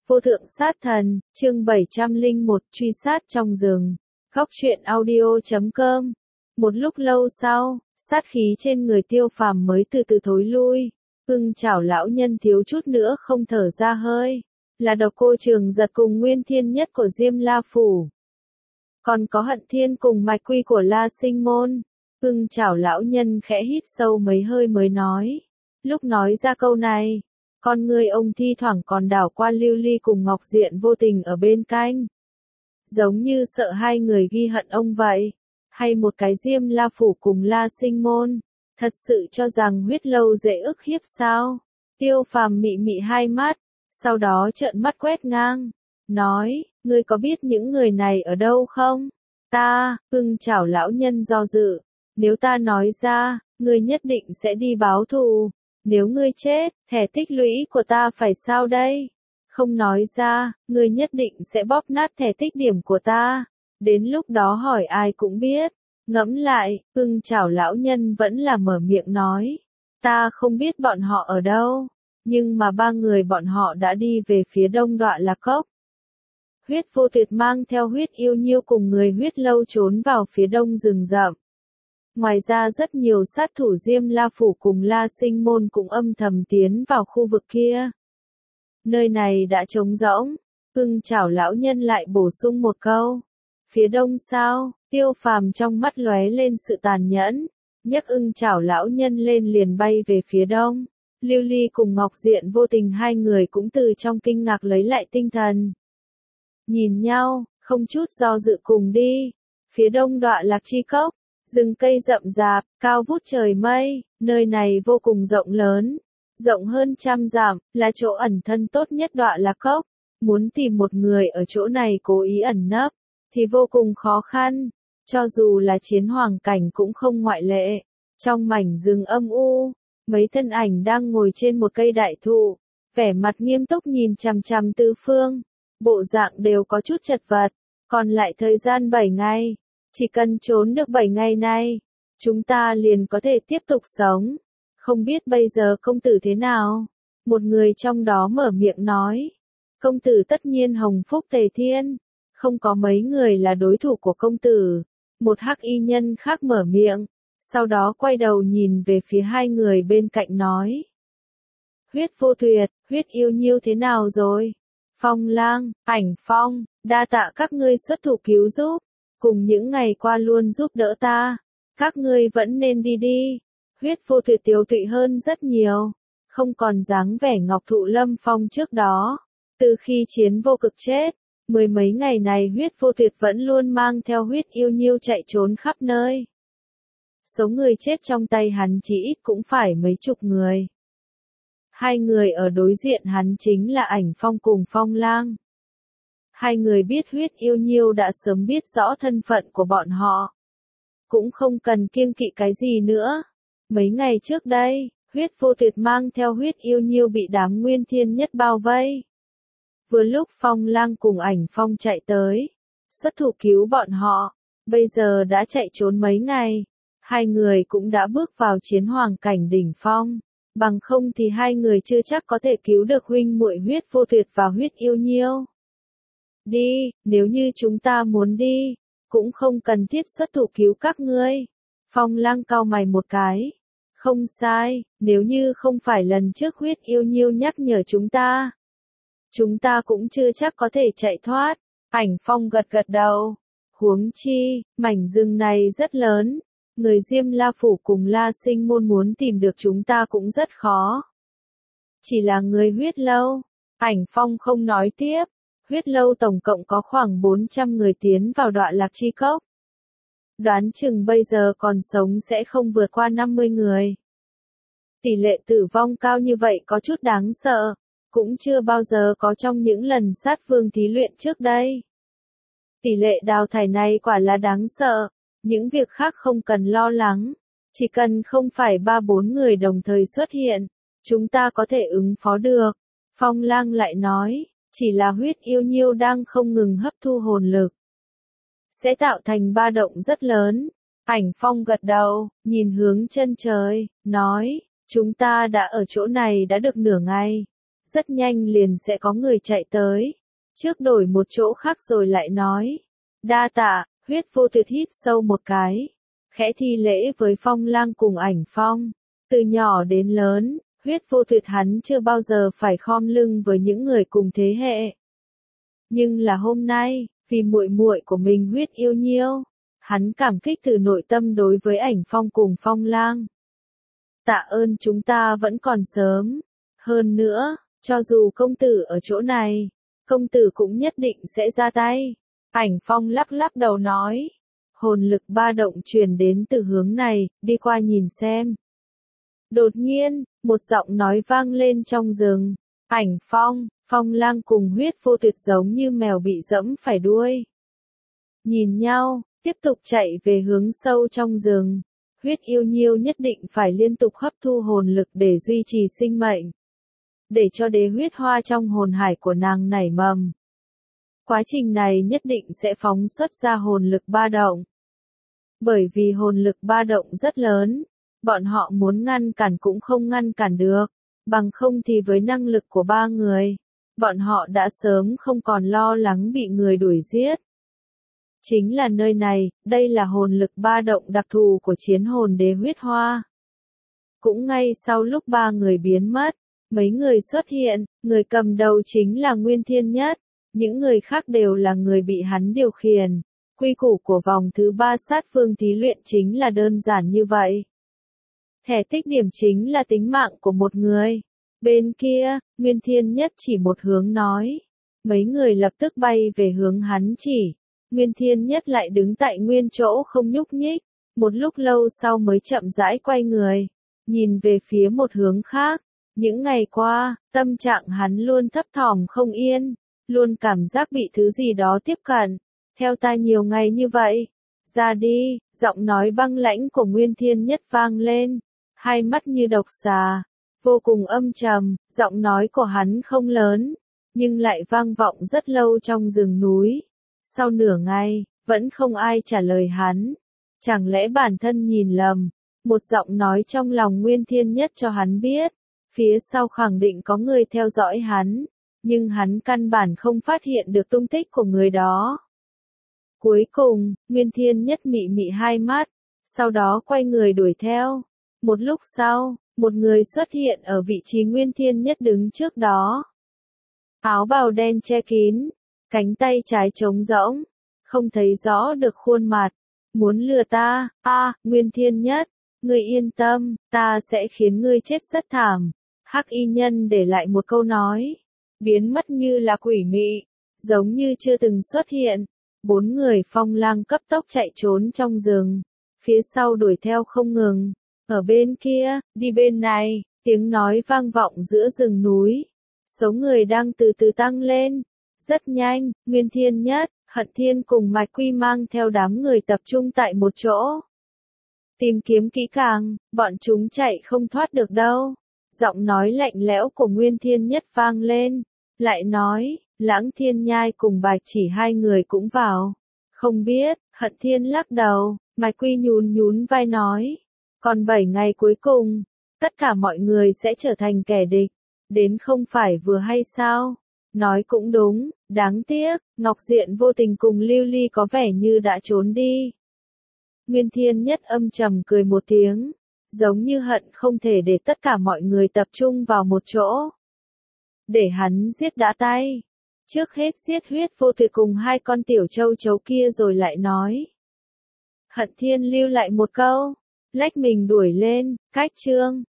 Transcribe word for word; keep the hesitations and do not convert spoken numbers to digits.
Vô thượng sát thần, chương bảy trăm lẻ một, truy sát trong rừng. Góc truyện audio chấm com. Một lúc lâu sau, sát khí trên người Tiêu Phàm mới từ từ thối lui. Ưng Chảo lão nhân thiếu chút nữa không thở ra hơi. Là Độc Cô Trường Giật cùng Nguyên Thiên Nhất của Diêm La Phủ. Còn có Hận Thiên cùng Mạch Quy của La Sinh Môn. Ưng Chảo lão nhân khẽ hít sâu mấy hơi mới nói. Lúc nói ra câu này, con người ông thi thoảng còn đảo qua Lưu Ly cùng Ngọc Diện vô tình ở bên cạnh. Giống như sợ hai người ghi hận ông vậy. Hay một cái Diêm La Phủ cùng La Sinh Môn. Thật sự cho rằng huyết lâu dễ ức hiếp sao? Tiêu Phàm mị mị hai mắt, sau đó trợn mắt quét ngang. Nói, ngươi có biết những người này ở đâu không? Ta, Ưng Chảo lão nhân do dự. Nếu ta nói ra, ngươi nhất định sẽ đi báo thù. Nếu ngươi chết, thẻ tích lũy của ta phải sao đây? Không nói ra, ngươi nhất định sẽ bóp nát thẻ tích điểm của ta. Đến lúc đó hỏi ai cũng biết. Ngẫm lại, Ưng Chảo lão nhân vẫn là mở miệng nói. Ta không biết bọn họ ở đâu, nhưng mà ba người bọn họ đã đi về phía đông Đoạ Lạc Cốc. Huyết Vô Tuyệt mang theo Huyết Yêu Nhiêu cùng người Huyết Lâu trốn vào phía đông rừng rậm. Ngoài ra rất nhiều sát thủ Diêm La Phủ cùng La Sinh Môn cũng âm thầm tiến vào khu vực kia. Nơi này đã trống rỗng. Ưng Chảo lão nhân lại bổ sung một câu. Phía đông sao? Tiêu Phàm trong mắt lóe lên sự tàn nhẫn. Nhấc Ưng Chảo lão nhân lên liền bay về phía đông. Lưu Ly cùng Ngọc Diện vô tình hai người cũng từ trong kinh ngạc lấy lại tinh thần. Nhìn nhau, không chút do dự cùng đi. Phía đông Đoạ Lạc Chi Cốc. Rừng cây rậm rạp, cao vút trời mây, nơi này vô cùng rộng lớn, rộng hơn trăm dặm, là chỗ ẩn thân tốt nhất Đoạ Lạc Cốc. Muốn tìm một người ở chỗ này cố ý ẩn nấp, thì vô cùng khó khăn, cho dù là chiến hoàng cảnh cũng không ngoại lệ. Trong mảnh rừng âm u, mấy thân ảnh đang ngồi trên một cây đại thụ, vẻ mặt nghiêm túc nhìn chằm chằm tứ phương, bộ dạng đều có chút chật vật, còn lại thời gian bảy ngày. Chỉ cần trốn được bảy ngày nay, chúng ta liền có thể tiếp tục sống. Không biết bây giờ công tử thế nào? Một người trong đó mở miệng nói. Công tử tất nhiên hồng phúc tề thiên. Không có mấy người là đối thủ của công tử. Một hắc y nhân khác mở miệng. Sau đó quay đầu nhìn về phía hai người bên cạnh nói. Huyết Vô Tuyệt, Huyết Yêu Nhiêu thế nào rồi? Phong Lang, Ảnh Phong, đa tạ các ngươi xuất thủ cứu giúp. Cùng những ngày qua luôn giúp đỡ ta, các ngươi vẫn nên đi đi. Huyết Vô Tuyệt tiều tụy hơn rất nhiều, không còn dáng vẻ Ngọc Thụ Lâm Phong trước đó. Từ khi chiến vô cực chết, mười mấy ngày này Huyết Vô Tuyệt vẫn luôn mang theo Huyết Yêu Nhiêu chạy trốn khắp nơi. Số người chết trong tay hắn chỉ ít cũng phải mấy chục người. Hai người ở đối diện hắn chính là Ảnh Phong cùng Phong Lang. Hai người biết Huyết Yêu Nhiêu đã sớm biết rõ thân phận của bọn họ. Cũng không cần kiêng kỵ cái gì nữa. Mấy ngày trước đây, Huyết Vô Tuyệt mang theo Huyết Yêu Nhiêu bị đám Nguyên Thiên Nhất bao vây. Vừa lúc Phong Lang cùng Ảnh Phong chạy tới, xuất thủ cứu bọn họ, bây giờ đã chạy trốn mấy ngày. Hai người cũng đã bước vào chiến hoàng cảnh đỉnh phong, bằng không thì hai người chưa chắc có thể cứu được huynh muội Huyết Vô Tuyệt và Huyết Yêu Nhiêu. Đi, nếu như chúng ta muốn đi, cũng không cần thiết xuất thủ cứu các ngươi. Phong Lang cau mày một cái. Không sai, nếu như không phải lần trước Huyết Yêu Nhiêu nhắc nhở chúng ta, chúng ta cũng chưa chắc có thể chạy thoát. Ảnh Phong gật gật đầu. Huống chi, mảnh rừng này rất lớn, người Diêm La Phủ cùng La Sinh Môn muốn tìm được chúng ta cũng rất khó. Chỉ là người Huyết Lâu. Ảnh Phong không nói tiếp. Huyết Lâu tổng cộng có khoảng bốn trăm người tiến vào Đoạ Lạc Chi Cốc. Đoán chừng bây giờ còn sống sẽ không vượt qua năm mươi người. Tỷ lệ tử vong cao như vậy có chút đáng sợ, cũng chưa bao giờ có trong những lần sát vương thí luyện trước đây. Tỷ lệ đào thải này quả là đáng sợ, những việc khác không cần lo lắng, chỉ cần không phải ba bốn người đồng thời xuất hiện, chúng ta có thể ứng phó được. Phong Lang lại nói. Chỉ là Huyết Yêu Nhiêu đang không ngừng hấp thu hồn lực, sẽ tạo thành ba động rất lớn. Ảnh Phong gật đầu, nhìn hướng chân trời, nói, chúng ta đã ở chỗ này đã được nửa ngày, rất nhanh liền sẽ có người chạy tới. Trước đổi một chỗ khác rồi lại nói. Đa tạ, Huyết Vô Tuyệt hít sâu một cái. Khẽ thi lễ với Phong Lang cùng Ảnh Phong. Từ nhỏ đến lớn, Huyết Vô Tuyệt hắn chưa bao giờ phải khom lưng với những người cùng thế hệ. Nhưng là hôm nay, vì muội muội của mình Huyết Yêu Nhiêu, hắn cảm kích từ nội tâm đối với Ảnh Phong cùng Phong Lang. Tạ ơn, chúng ta vẫn còn sớm. Hơn nữa, cho dù công tử ở chỗ này, công tử cũng nhất định sẽ ra tay. Ảnh Phong lắc lắc đầu nói. Hồn lực ba động truyền đến từ hướng này, đi qua nhìn xem. Đột nhiên, một giọng nói vang lên trong rừng. Ảnh Phong, Phong Lang cùng Huyết Vô Tuyệt giống như mèo bị dẫm phải đuôi. Nhìn nhau, tiếp tục chạy về hướng sâu trong rừng. Huyết Yêu Nhiêu nhất định phải liên tục hấp thu hồn lực để duy trì sinh mệnh. Để cho đế huyết hoa trong hồn hải của nàng nảy mầm. Quá trình này nhất định sẽ phóng xuất ra hồn lực ba động. Bởi vì hồn lực ba động rất lớn, bọn họ muốn ngăn cản cũng không ngăn cản được, bằng không thì với năng lực của ba người, bọn họ đã sớm không còn lo lắng bị người đuổi giết. Chính là nơi này, đây là hồn lực ba động đặc thù của chiến hồn đế huyết hoa. Cũng ngay sau lúc ba người biến mất, mấy người xuất hiện, người cầm đầu chính là Nguyên Thiên Nhất, những người khác đều là người bị hắn điều khiển. Quy củ của vòng thứ ba sát phương thí luyện chính là đơn giản như vậy. Thẻ tích điểm chính là tính mạng của một người. Bên kia, Nguyên Thiên Nhất chỉ một hướng nói. Mấy người lập tức bay về hướng hắn chỉ. Nguyên Thiên Nhất lại đứng tại nguyên chỗ không nhúc nhích. Một lúc lâu sau mới chậm rãi quay người. Nhìn về phía một hướng khác. Những ngày qua, tâm trạng hắn luôn thấp thỏm không yên. Luôn cảm giác bị thứ gì đó tiếp cận. Theo ta nhiều ngày như vậy. Ra đi, giọng nói băng lãnh của Nguyên Thiên Nhất vang lên. Hai mắt như độc xà. Vô cùng âm trầm, giọng nói của hắn không lớn. Nhưng lại vang vọng rất lâu trong rừng núi. Sau nửa ngày, vẫn không ai trả lời hắn. Chẳng lẽ bản thân nhìn lầm. Một giọng nói trong lòng Nguyên Thiên Nhất cho hắn biết. Phía sau khẳng định có người theo dõi hắn. Nhưng hắn căn bản không phát hiện được tung tích của người đó. Cuối cùng, Nguyên Thiên Nhất mị mị hai mắt, sau đó quay người đuổi theo. Một lúc sau, một người xuất hiện ở vị trí Nguyên Thiên Nhất đứng trước đó. Áo bào đen che kín, cánh tay trái trống rỗng, không thấy rõ được khuôn mặt. Muốn lừa ta, a à, Nguyên Thiên Nhất, ngươi yên tâm, ta sẽ khiến ngươi chết rất thảm. Hắc y nhân để lại một câu nói, biến mất như là quỷ mị, giống như chưa từng xuất hiện. Bốn người Phong Lang cấp tốc chạy trốn trong rừng, phía sau đuổi theo không ngừng. Ở bên kia, đi bên này, tiếng nói vang vọng giữa rừng núi. Số người đang từ từ tăng lên. Rất nhanh, Nguyên Thiên Nhất, Hận Thiên cùng Mạch Quy mang theo đám người tập trung tại một chỗ. Tìm kiếm kỹ càng, bọn chúng chạy không thoát được đâu. Giọng nói lạnh lẽo của Nguyên Thiên Nhất vang lên, lại nói, Lãng Thiên Nhai cùng Bạch Chỉ hai người cũng vào. Không biết, Hận Thiên lắc đầu, Mạch Quy nhún nhún vai nói, còn bảy ngày cuối cùng, tất cả mọi người sẽ trở thành kẻ địch, đến không phải vừa hay sao? Nói cũng đúng, đáng tiếc, Ngọc Diện Vô Tình cùng Lưu Ly có vẻ như đã trốn đi. Nguyên Thiên Nhất âm trầm cười một tiếng, giống như hận không thể để tất cả mọi người tập trung vào một chỗ. Để hắn giết đã tay. Trước hết giết Huyết Vô Tuyệt cùng hai con tiểu châu chấu kia rồi lại nói. Hận Thiên lưu lại một câu, lách mình đuổi lên, cách chương.